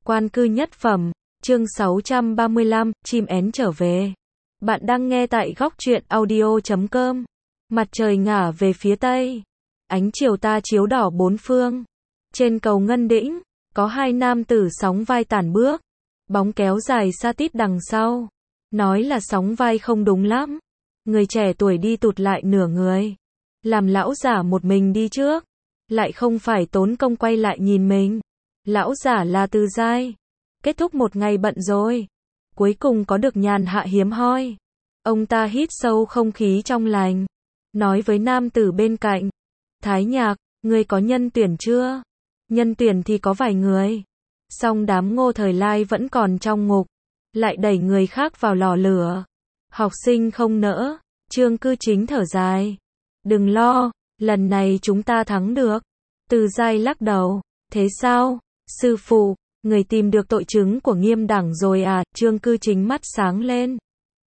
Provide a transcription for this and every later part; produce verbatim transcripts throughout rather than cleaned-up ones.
Quan cư nhất phẩm, chương sáu trăm ba mươi lăm, chim én trở về. Bạn đang nghe tại góc truyện audio chấm com. Mặt trời ngả về phía tây. Ánh chiều ta chiếu đỏ bốn phương. Trên cầu Ngân Đĩnh, có hai nam tử sóng vai tản bước. Bóng kéo dài xa tít đằng sau. Nói là sóng vai không đúng lắm. Người trẻ tuổi đi tụt lại nửa người. Làm lão giả một mình đi trước. Lại không phải tốn công quay lại nhìn mình. Lão giả là Từ Giai. Kết thúc một ngày bận rồi. Cuối cùng có được nhàn hạ hiếm hoi. Ông ta hít sâu không khí trong lành. Nói với nam tử bên cạnh. Thái Nhạc, ngươi có nhân tuyển chưa? Nhân tuyển thì có vài người. Song đám Ngô Thời Lai vẫn còn trong ngục. Lại đẩy người khác vào lò lửa. Học sinh không nỡ. Trương Cư Chính thở dài. Đừng lo, lần này chúng ta thắng được. Từ Giai lắc đầu. Thế sao? Sư phụ, người tìm được tội chứng của Nghiêm Đẳng rồi à? Trương Cư Chính mắt sáng lên.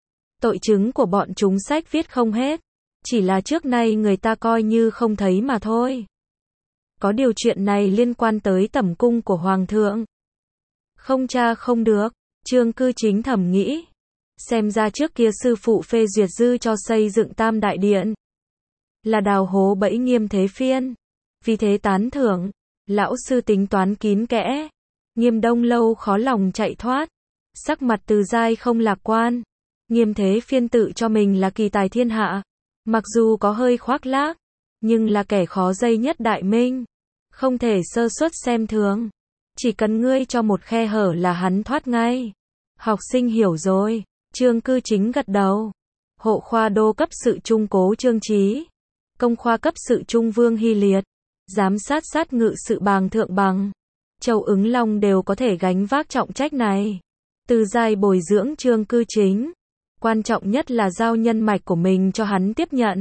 Tội chứng của bọn chúng sách viết không hết. Chỉ là trước nay người ta coi như không thấy mà thôi. Có điều chuyện này liên quan tới tẩm cung của Hoàng thượng. Không tra không được. Trương Cư Chính thầm nghĩ. Xem ra trước kia sư phụ phê duyệt dư cho xây dựng Tam Đại Điện. Là đào hố bẫy Nghiêm Thế Phiên. Vì thế tán thưởng. Lão sư tính toán kín kẽ. Nghiêm Đông Lâu khó lòng chạy thoát. Sắc mặt Từ Giai không lạc quan. Nghiêm Thế Phiên tự cho mình là kỳ tài thiên hạ. Mặc dù có hơi khoác lác. Nhưng là kẻ khó dây nhất Đại Minh. Không thể sơ suất xem thường. Chỉ cần ngươi cho một khe hở là hắn thoát ngay. Học sinh hiểu rồi. Trương Cư Chính gật đầu. Hộ khoa đô cấp sự trung Cố Trương Trí. Công khoa cấp sự trung Vương Hy Liệt. Giám sát sát ngự sự Bàng Thượng Bằng. Châu Ứng Long đều có thể gánh vác trọng trách này. Từ Giai bồi dưỡng Trương Cư Chính. Quan trọng nhất là giao nhân mạch của mình cho hắn tiếp nhận.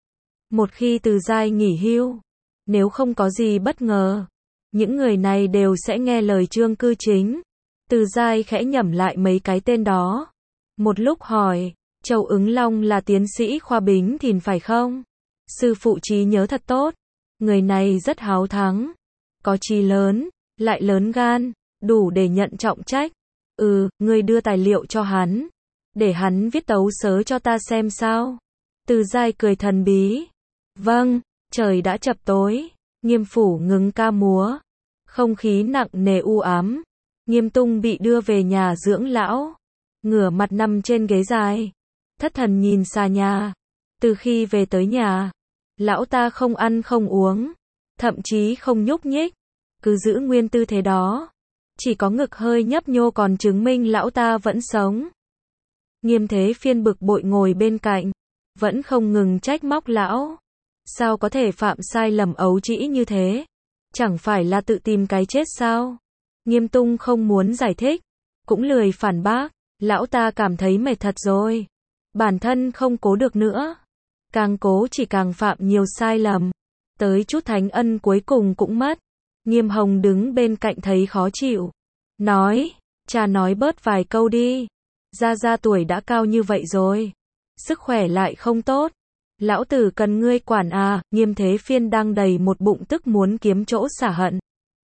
Một khi Từ Giai nghỉ hưu, nếu không có gì bất ngờ, những người này đều sẽ nghe lời Trương Cư Chính. Từ Giai khẽ nhẩm lại mấy cái tên đó. Một lúc hỏi, Châu Ứng Long là tiến sĩ khoa Bính Thìn phải không? Sư phụ trí nhớ thật tốt. Người này rất háo thắng. Có chí lớn, lại lớn gan, đủ để nhận trọng trách. Ừ, ngươi đưa tài liệu cho hắn. Để hắn viết tấu sớ cho ta xem sao. Từ Giai cười thần bí. Vâng, trời đã chập tối. Nghiêm phủ ngừng ca múa. Không khí nặng nề u ám. Nghiêm Tung bị đưa về nhà dưỡng lão. Ngửa mặt nằm trên ghế dài. Thất thần nhìn xa nhà. Từ khi về tới nhà, lão ta không ăn không uống. Thậm chí không nhúc nhích. Cứ giữ nguyên tư thế đó. Chỉ có ngực hơi nhấp nhô còn chứng minh lão ta vẫn sống. Nghiêm Thế Phiên bực bội ngồi bên cạnh. Vẫn không ngừng trách móc lão. Sao có thể phạm sai lầm ấu trĩ như thế? Chẳng phải là tự tìm cái chết sao? Nghiêm Tung không muốn giải thích. Cũng lười phản bác. Lão ta cảm thấy mệt thật rồi. Bản thân không cố được nữa. Càng cố chỉ càng phạm nhiều sai lầm. Tới chút thánh ân cuối cùng cũng mất. Nghiêm Hồng đứng bên cạnh thấy khó chịu. Nói, cha nói bớt vài câu đi. Gia Gia tuổi đã cao như vậy rồi. Sức khỏe lại không tốt. Lão tử cần ngươi quản à. Nghiêm Thế Phiên đang đầy một bụng tức muốn kiếm chỗ xả hận.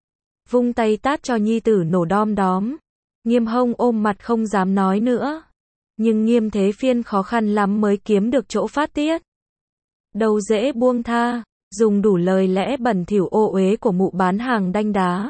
Vung tay tát cho nhi tử nổ đom đóm. Nghiêm Hồng ôm mặt không dám nói nữa. Nhưng Nghiêm Thế Phiên khó khăn lắm mới kiếm được chỗ phát tiết. Đâu dễ buông tha. Dùng đủ lời lẽ bẩn thỉu ô uế của mụ bán hàng đanh đá.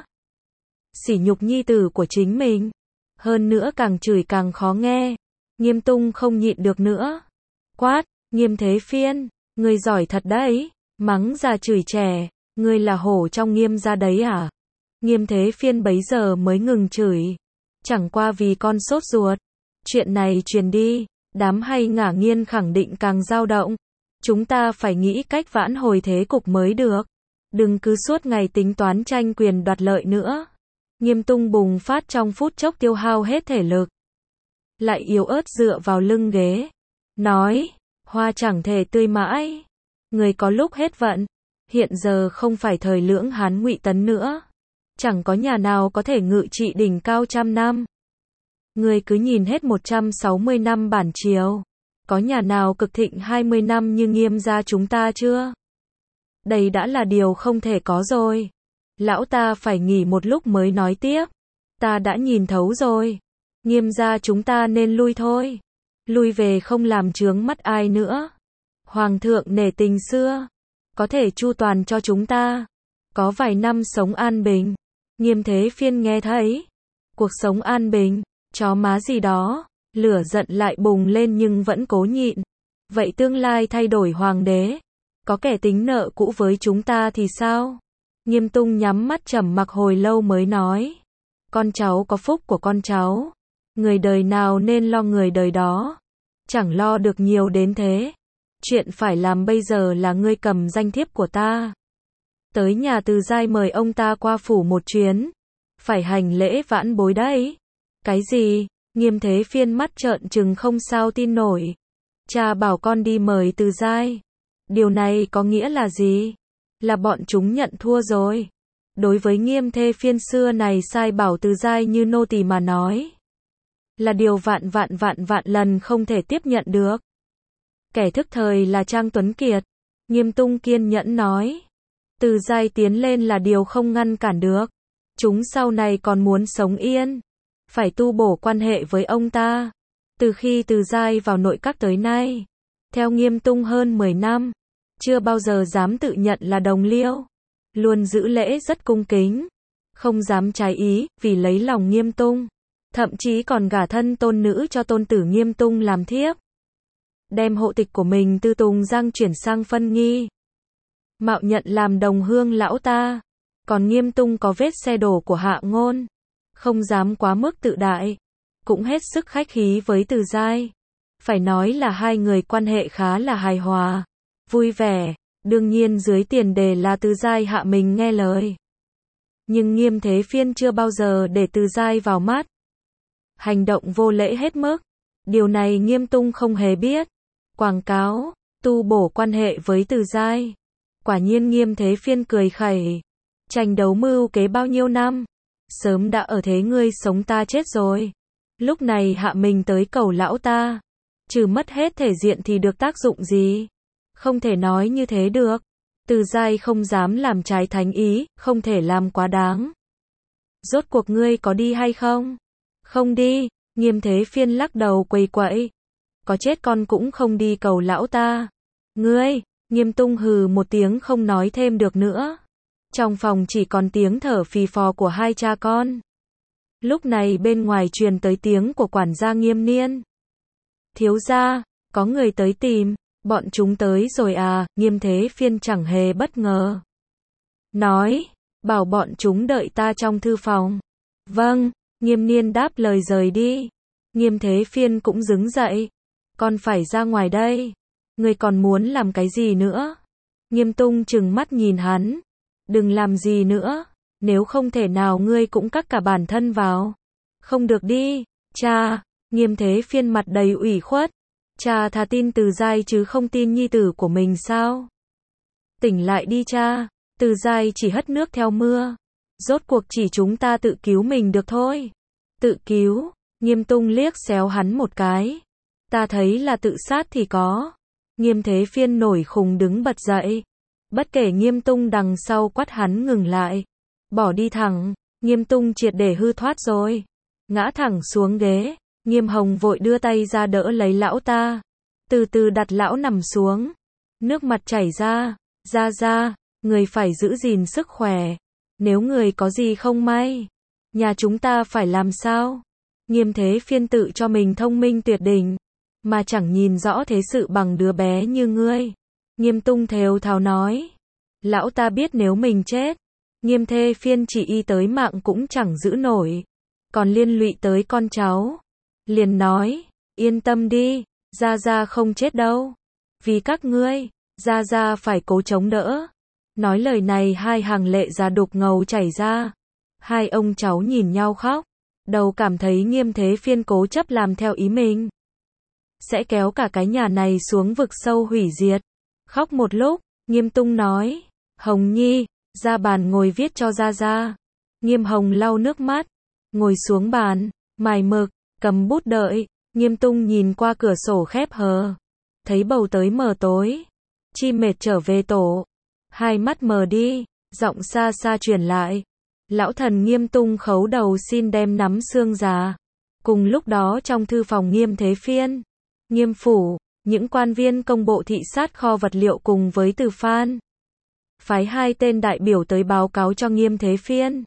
Sỉ nhục nhi tử của chính mình. Hơn nữa càng chửi càng khó nghe. Nghiêm Tung không nhịn được nữa. Quát, Nghiêm Thế Phiên, ngươi giỏi thật đấy. Mắng già chửi trẻ, ngươi là hổ trong Nghiêm gia đấy à? Nghiêm Thế Phiên bấy giờ mới ngừng chửi. Chẳng qua vì con sốt ruột. Chuyện này truyền đi, đám hay ngả nghiên khẳng định càng dao động. Chúng ta phải nghĩ cách vãn hồi thế cục mới được. Đừng cứ suốt ngày tính toán tranh quyền đoạt lợi nữa. Nghiêm Tung bùng phát trong phút chốc tiêu hao hết thể lực. Lại yếu ớt dựa vào lưng ghế. Nói, hoa chẳng thể tươi mãi. Người có lúc hết vận. Hiện giờ không phải thời lưỡng Hán Ngụy Tấn nữa. Chẳng có nhà nào có thể ngự trị đỉnh cao trăm năm. Người cứ nhìn hết một trăm sáu mươi năm bản triều. Có nhà nào cực thịnh hai mươi năm như Nghiêm gia chúng ta chưa? Đây đã là điều không thể có rồi. Lão ta phải nghỉ một lúc mới nói tiếp. Ta đã nhìn thấu rồi. Nghiêm gia chúng ta nên lui thôi. Lui về không làm chướng mắt ai nữa. Hoàng thượng nể tình xưa, có thể chu toàn cho chúng ta. Có vài năm sống an bình. Nghiêm Thế Phiên nghe thấy. Cuộc sống an bình, chó má gì đó. Lửa giận lại bùng lên nhưng vẫn cố nhịn. Vậy tương lai thay đổi hoàng đế, có kẻ tính nợ cũ với chúng ta thì sao? Nghiêm Tung nhắm mắt trầm mặc hồi lâu mới nói. Con cháu có phúc của con cháu. Người đời nào nên lo người đời đó. Chẳng lo được nhiều đến thế. Chuyện phải làm bây giờ là ngươi cầm danh thiếp của ta. Tới nhà Từ Giai mời ông ta qua phủ một chuyến. Phải hành lễ vãn bối đấy. Cái gì? Nghiêm Thế Phiên mắt trợn trừng không sao tin nổi. Cha bảo con đi mời Từ Giai. Điều này có nghĩa là gì? Là bọn chúng nhận thua rồi. Đối với Nghiêm Thế Phiên xưa này sai bảo Từ Giai như nô tỳ mà nói. Là điều vạn vạn vạn vạn lần không thể tiếp nhận được. Kẻ thức thời là Trang Tuấn Kiệt. Nghiêm Tung kiên nhẫn nói. Từ Giai tiến lên là điều không ngăn cản được. Chúng sau này còn muốn sống yên. Phải tu bổ quan hệ với ông ta. Từ khi Từ Giai vào nội các tới nay, theo Nghiêm Tung hơn mười năm, chưa bao giờ dám tự nhận là đồng liêu. Luôn giữ lễ rất cung kính. Không dám trái ý, vì lấy lòng Nghiêm Tung. Thậm chí còn gả thân tôn nữ cho tôn tử Nghiêm Tung làm thiếp. Đem hộ tịch của mình từ Tùng Giang chuyển sang Phân Nghi. Mạo nhận làm đồng hương lão ta. Còn Nghiêm Tung có vết xe đổ của Hạ Ngôn. Không dám quá mức tự đại. Cũng hết sức khách khí với Từ Giai. Phải nói là hai người quan hệ khá là hài hòa. Vui vẻ. Đương nhiên dưới tiền đề là Từ Giai hạ mình nghe lời. Nhưng Nghiêm Thế Phiên chưa bao giờ để Từ Giai vào mắt. Hành động vô lễ hết mức. Điều này Nghiêm Tung không hề biết. Quảng cáo, tu bổ quan hệ với Từ Giai. Quả nhiên Nghiêm Thế Phiên cười khẩy. Tranh đấu mưu kế bao nhiêu năm. Sớm đã ở thế ngươi sống ta chết rồi. Lúc này hạ mình tới cầu lão ta. Trừ mất hết thể diện thì được tác dụng gì? Không thể nói như thế được. Từ Giai không dám làm trái thánh ý, không thể làm quá đáng. Rốt cuộc ngươi có đi hay không? Không đi. Nghiêm Thế Phiên lắc đầu quầy quậy. Có chết con cũng không đi cầu lão ta. Ngươi, Nghiêm Tung hừ một tiếng không nói thêm được nữa. Trong phòng chỉ còn tiếng thở phì phò của hai cha con. Lúc này bên ngoài truyền tới tiếng của quản gia Nghiêm Niên. Thiếu gia, có người tới tìm, bọn chúng tới rồi à? Nghiêm Thế Phiên chẳng hề bất ngờ. Nói, bảo bọn chúng đợi ta trong thư phòng. Vâng, Nghiêm Niên đáp lời rời đi. Nghiêm Thế Phiên cũng đứng dậy. Con phải ra ngoài đây. Ngươi còn muốn làm cái gì nữa? Nghiêm Tung trừng mắt nhìn hắn. Đừng làm gì nữa. Nếu không thể nào ngươi cũng cắt cả bản thân vào. Không được đi. Cha. Nghiêm Thế Phiên mặt đầy ủy khuất. Cha thà tin Từ Giai chứ không tin nhi tử của mình sao? Tỉnh lại đi cha. Từ Giai chỉ hất nước theo mưa. Rốt cuộc chỉ chúng ta tự cứu mình được thôi. Tự cứu. Nghiêm Tung liếc xéo hắn một cái. Ta thấy là tự sát thì có. Nghiêm Thế Phiên nổi khùng đứng bật dậy. Bất kể Nghiêm Tung đằng sau quát hắn ngừng lại. Bỏ đi thẳng. Nghiêm Tung triệt để hư thoát rồi. Ngã thẳng xuống ghế. Nghiêm Hồng vội đưa tay ra đỡ lấy lão ta. Từ từ đặt lão nằm xuống. Nước mặt chảy ra. Ra ra. Người phải giữ gìn sức khỏe. Nếu người có gì không may. Nhà chúng ta phải làm sao? Nghiêm Thế Phiên tự cho mình thông minh tuyệt đỉnh. Mà chẳng nhìn rõ thế sự bằng đứa bé như ngươi. Nghiêm Tung thều thào nói. Lão ta biết nếu mình chết. Nghiêm Thế Phiên chỉ y tới mạng cũng chẳng giữ nổi. Còn liên lụy tới con cháu. Liền nói. Yên tâm đi. Gia Gia không chết đâu. Vì các ngươi. Gia Gia phải cố chống đỡ. Nói lời này hai hàng lệ ra đục ngầu chảy ra. Hai ông cháu nhìn nhau khóc. Đầu cảm thấy Nghiêm Thế Phiên cố chấp làm theo ý mình. Sẽ kéo cả cái nhà này xuống vực sâu hủy diệt. Khóc một lúc, Nghiêm Tung nói. Hồng Nhi, ra bàn ngồi viết cho Gia Gia. Nghiêm Hồng lau nước mắt. Ngồi xuống bàn, mài mực, cầm bút đợi. Nghiêm Tung nhìn qua cửa sổ khép hờ. Thấy bầu tới mờ tối. Chi mệt trở về tổ. Hai mắt mờ đi, giọng xa xa truyền lại. Lão thần Nghiêm tung khấu đầu xin đem nắm xương già. Cùng lúc đó trong thư phòng Nghiêm Thế Phiên, Nghiêm phủ, những quan viên công bộ thị sát kho vật liệu cùng với Từ Phan phái hai tên đại biểu tới báo cáo cho Nghiêm Thế Phiên.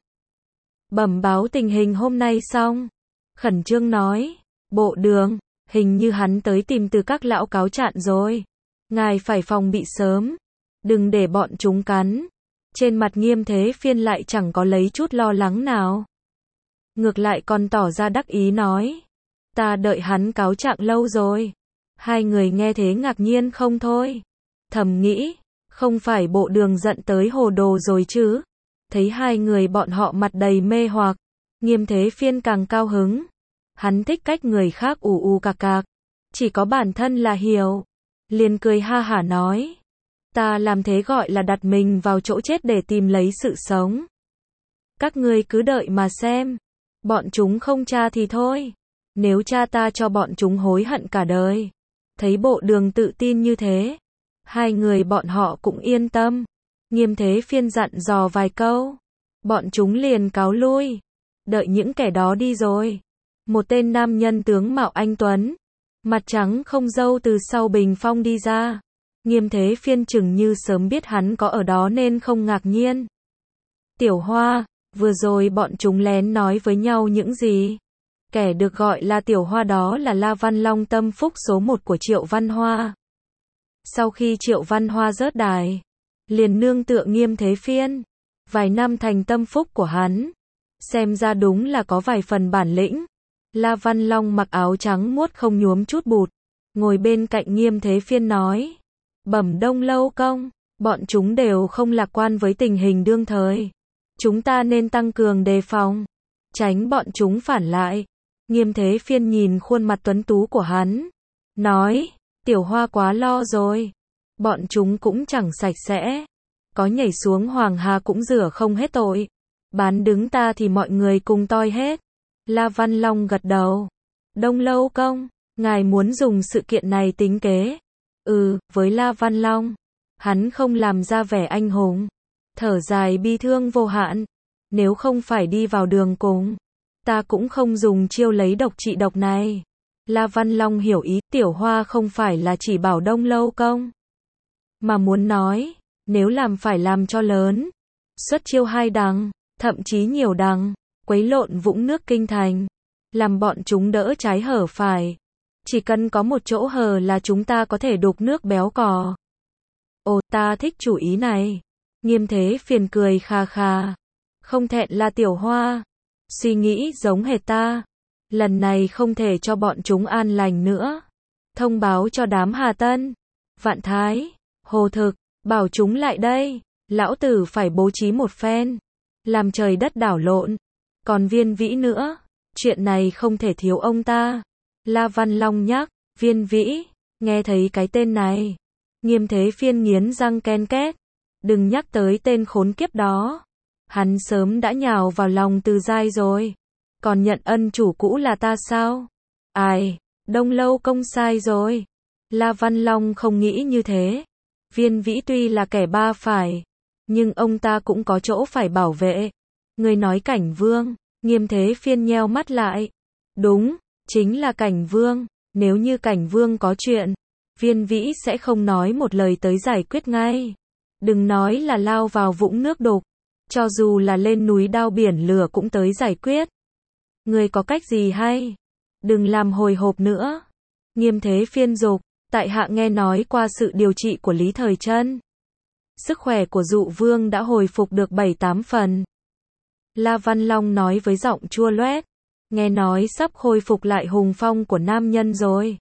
Bẩm báo tình hình hôm nay xong, khẩn trương nói, bộ đường, hình như hắn tới tìm từ các lão cáo trạng rồi. Ngài phải phòng bị sớm, đừng để bọn chúng cắn. Trên mặt Nghiêm Thế Phiên lại chẳng có lấy chút lo lắng nào. Ngược lại còn tỏ ra đắc ý nói, ta đợi hắn cáo trạng lâu rồi. Hai người nghe thế ngạc nhiên không thôi. Thầm nghĩ, không phải bộ đường giận tới hồ đồ rồi chứ. Thấy hai người bọn họ mặt đầy mê hoặc, Nghiêm Thế Phiên càng cao hứng. Hắn thích cách người khác ù ù cạc cạc, chỉ có bản thân là hiểu. Liền cười ha hả nói, ta làm thế gọi là đặt mình vào chỗ chết để tìm lấy sự sống. Các ngươi cứ đợi mà xem, bọn chúng không tra thì thôi, nếu tra ta cho bọn chúng hối hận cả đời. Thấy bộ đường tự tin như thế, hai người bọn họ cũng yên tâm. Nghiêm Thế Phiên dặn dò vài câu, bọn chúng liền cáo lui. Đợi những kẻ đó đi rồi, một tên nam nhân tướng mạo anh tuấn, mặt trắng không râu từ sau bình phong đi ra. Nghiêm Thế Phiên chừng như sớm biết hắn có ở đó nên không ngạc nhiên. Tiểu Hoa, vừa rồi bọn chúng lén nói với nhau những gì? Kẻ được gọi là Tiểu Hoa đó là La Văn Long, tâm phúc số một của Triệu Văn Hoa. Sau khi Triệu Văn Hoa rớt đài, liền nương tựa Nghiêm Thế Phiên, vài năm thành tâm phúc của hắn. Xem ra đúng là có vài phần bản lĩnh. La Văn Long mặc áo trắng muốt không nhuốm chút bụt, ngồi bên cạnh Nghiêm Thế Phiên nói, bẩm Đông Lâu công, bọn chúng đều không lạc quan với tình hình đương thời. Chúng ta nên tăng cường đề phòng, tránh bọn chúng phản lại. Nghiêm Thế Phiên nhìn khuôn mặt tuấn tú của hắn, nói, Tiểu Hoa quá lo rồi. Bọn chúng cũng chẳng sạch sẽ, có nhảy xuống Hoàng Hà cũng rửa không hết tội. Bán đứng ta thì mọi người cùng toi hết. La Văn Long gật đầu. Đông Lâu công, ngài muốn dùng sự kiện này tính kế. Ừ, với La Văn Long, hắn không làm ra vẻ anh hùng, thở dài bi thương vô hạn. Nếu không phải đi vào đường cùng, ta cũng không dùng chiêu lấy độc trị độc này. La Văn Long hiểu ý, Tiểu Hoa không phải là chỉ bảo Đông Lâu công, mà muốn nói, nếu làm phải làm cho lớn, xuất chiêu hai đằng, thậm chí nhiều đằng, quấy lộn vũng nước kinh thành, làm bọn chúng đỡ trái hở phải. Chỉ cần có một chỗ hở là chúng ta có thể đục nước béo cò. Ồ, ta thích chủ ý này. Nghiêm Thế Phiền cười kha kha. Không thẹn là Tiểu Hoa, suy nghĩ giống hệt ta. Lần này không thể cho bọn chúng an lành nữa. Thông báo cho đám Hà Tân, Vạn Thái, Hồ Thực, bảo chúng lại đây. Lão tử phải bố trí một phen, làm trời đất đảo lộn. Còn Viên Vĩ nữa, chuyện này không thể thiếu ông ta. La Văn Long nhắc, Viên Vĩ, nghe thấy cái tên này, Nghiêm Thế Phiên nghiến răng ken két. Đừng nhắc tới tên khốn kiếp đó. Hắn sớm đã nhào vào lòng Từ Giai rồi. Còn nhận ân chủ cũ là ta sao? Ai, Đông Lâu công sai rồi. La Văn Long không nghĩ như thế. Viên Vĩ tuy là kẻ ba phải, nhưng ông ta cũng có chỗ phải bảo vệ. Người nói Cảnh Vương. Nghiêm Thế Phiên nheo mắt lại. Đúng, chính là Cảnh Vương. Nếu như Cảnh Vương có chuyện, Viên Vĩ sẽ không nói một lời tới giải quyết ngay. Đừng nói là lao vào vũng nước đục, cho dù là lên núi đao biển lửa cũng tới giải quyết. Người có cách gì hay? Đừng làm hồi hộp nữa. Nghiêm Thế Phiên dục, tại hạ nghe nói qua sự điều trị của Lý Thời Trân. Sức khỏe của Dụ Vương đã hồi phục được bảy tám phần. La Văn Long nói với giọng chua loét. Nghe nói sắp khôi phục lại hùng phong của nam nhân rồi.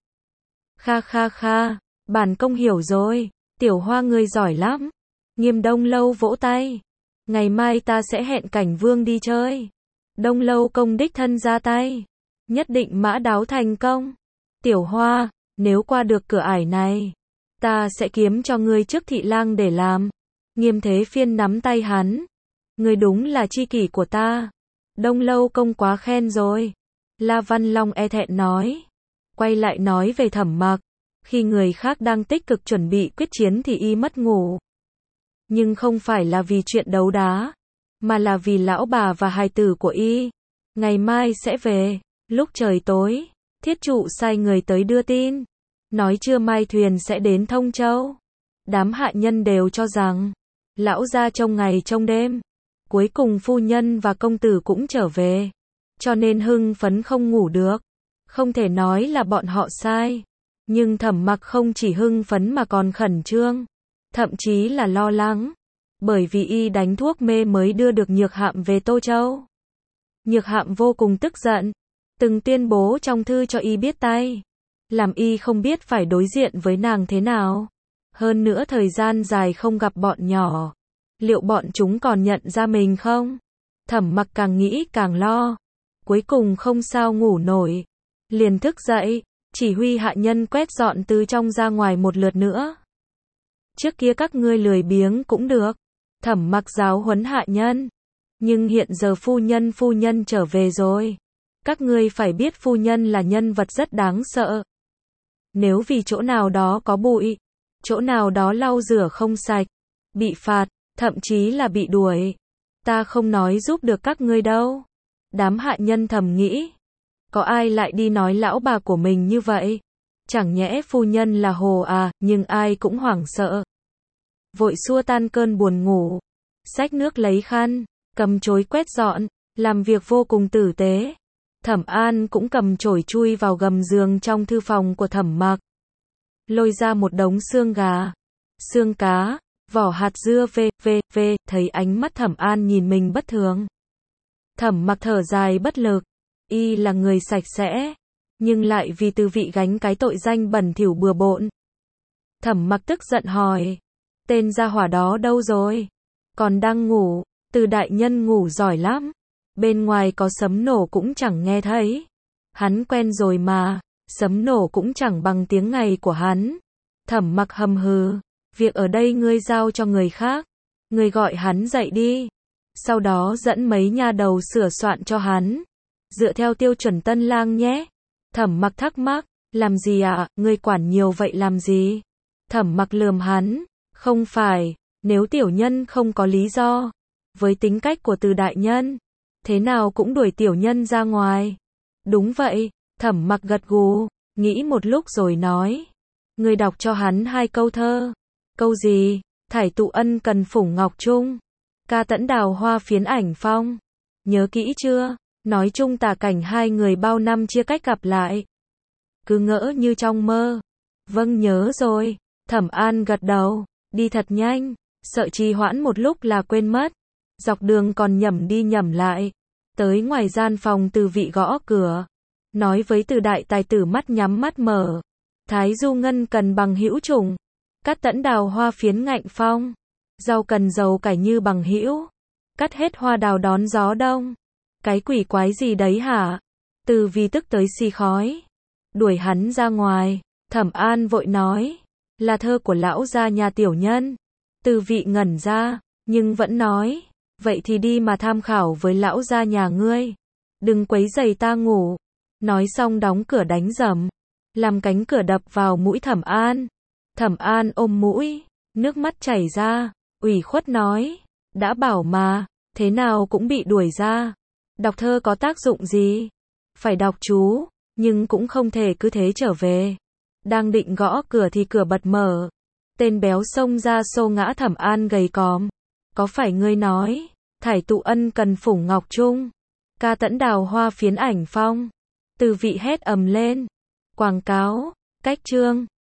Kha kha kha, bản công hiểu rồi. Tiểu Hoa ngươi giỏi lắm. Nghiêm Đông Lâu vỗ tay. Ngày mai ta sẽ hẹn Cảnh Vương đi chơi. Đông Lâu công đích thân ra tay, nhất định mã đáo thành công. Tiểu Hoa, nếu qua được cửa ải này, ta sẽ kiếm cho ngươi chức thị lang để làm. Nghiêm Thế Phiên nắm tay hắn. Ngươi đúng là tri kỷ của ta. Đông Lâu công quá khen rồi. La Văn Long e thẹn nói. Quay lại nói về Thẩm Mặc. Khi người khác đang tích cực chuẩn bị quyết chiến thì y mất ngủ. Nhưng không phải là vì chuyện đấu đá. mà là vì lão bà và hài tử của y. Ngày mai sẽ về. Lúc trời tối, thiết trụ sai người tới đưa tin, nói trưa mai thuyền sẽ đến Thông Châu. Đám hạ nhân đều cho rằng lão gia trông ngày trông đêm. Cuối cùng phu nhân và công tử cũng trở về, cho nên hưng phấn không ngủ được. Không thể nói là bọn họ sai, nhưng Thẩm Mặc không chỉ hưng phấn mà còn khẩn trương, thậm chí là lo lắng, bởi vì y đánh thuốc mê mới đưa được Nhược Hạm về Tô Châu. Nhược Hạm vô cùng tức giận, từng tuyên bố trong thư cho y biết tay, làm y không biết phải đối diện với nàng thế nào. Hơn nữa thời gian dài không gặp bọn nhỏ, liệu bọn chúng còn nhận ra mình không? Thẩm Mặc càng nghĩ càng lo, cuối cùng không sao ngủ nổi, liền thức dậy, chỉ huy hạ nhân quét dọn từ trong ra ngoài một lượt nữa. Trước kia các ngươi lười biếng cũng được, Thẩm Mặc giáo huấn hạ nhân, nhưng hiện giờ phu nhân phu nhân trở về rồi. Các ngươi phải biết phu nhân là nhân vật rất đáng sợ. Nếu vì chỗ nào đó có bụi, chỗ nào đó lau rửa không sạch, bị phạt, thậm chí là bị đuổi, ta không nói giúp được các ngươi đâu. Đám hạ nhân thầm nghĩ, có ai lại đi nói lão bà của mình như vậy? Chẳng nhẽ phu nhân là hồ à, nhưng ai cũng hoảng sợ. Vội xua tan cơn buồn ngủ, xách nước lấy khăn, cầm chổi quét dọn, làm việc vô cùng tử tế. Thẩm An cũng cầm chổi chui vào gầm giường trong thư phòng của Thẩm Mặc, lôi ra một đống xương gà, xương cá, vỏ hạt dưa vê vê vê, thấy ánh mắt Thẩm An nhìn mình bất thường. Thẩm Mặc thở dài bất lực, y là người sạch sẽ, nhưng lại vì Từ Vị gánh cái tội danh bẩn thỉu bừa bộn. Thẩm Mặc tức giận hỏi, tên gia hỏa đó đâu rồi? Còn đang ngủ, Từ đại nhân ngủ giỏi lắm, bên ngoài có sấm nổ cũng chẳng nghe thấy. Hắn quen rồi mà, sấm nổ cũng chẳng bằng tiếng ngày của hắn. Thẩm Mặc hầm hừ, việc ở đây ngươi giao cho người khác, ngươi gọi hắn dậy đi, sau đó dẫn mấy nha đầu sửa soạn cho hắn, dựa theo tiêu chuẩn tân lang nhé. Thẩm Mặc thắc mắc, làm gì ạ, à? Ngươi quản nhiều vậy làm gì? Thẩm Mặc lườm hắn, không phải, nếu tiểu nhân không có lý do, với tính cách của Từ đại nhân, thế nào cũng đuổi tiểu nhân ra ngoài. Đúng vậy, Thẩm Mặc gật gù, nghĩ một lúc rồi nói, ngươi đọc cho hắn hai câu thơ. Câu gì? Thải tụ ân cần phủng ngọc trung, ca tẫn đào hoa phiến ảnh phong. Nhớ kỹ chưa? Nói chung tả cảnh hai người bao năm chia cách gặp lại, cứ ngỡ như trong mơ. Vâng nhớ rồi. Thẩm An gật đầu, đi thật nhanh, sợ trì hoãn một lúc là quên mất. Dọc đường còn nhẩm đi nhẩm lại, tới ngoài gian phòng Từ Vị gõ cửa, nói với Từ đại tài tử mắt nhắm mắt mở, Thái Du ngân cần bằng hữu trùng, cắt tẫn đào hoa phiến ngạnh phong, rau cần dầu cải như bằng hữu, cắt hết hoa đào đón gió đông. Cái quỷ quái gì đấy hả? Từ Vì tức tới xì khói, đuổi hắn ra ngoài. Thẩm An vội nói, là thơ của lão gia nhà tiểu nhân. Từ Vị ngẩn ra, nhưng vẫn nói, vậy thì đi mà tham khảo với lão gia nhà ngươi, đừng quấy rầy ta ngủ. Nói xong đóng cửa đánh rầm, làm cánh cửa đập vào mũi Thẩm An. Thẩm An ôm mũi, nước mắt chảy ra, ủy khuất nói, đã bảo mà, thế nào cũng bị đuổi ra. Đọc thơ có tác dụng gì? Phải đọc chú, nhưng cũng không thể cứ thế trở về. Đang định gõ cửa thì cửa bật mở. Tên béo xông ra xô ngã Thẩm An gầy còm. Có phải ngươi nói, thải tụ ân cần phủng ngọc trung, ca tẫn đào hoa phiến ảnh phong? Từ Vị hét ầm lên. Quảng cáo, cách chương.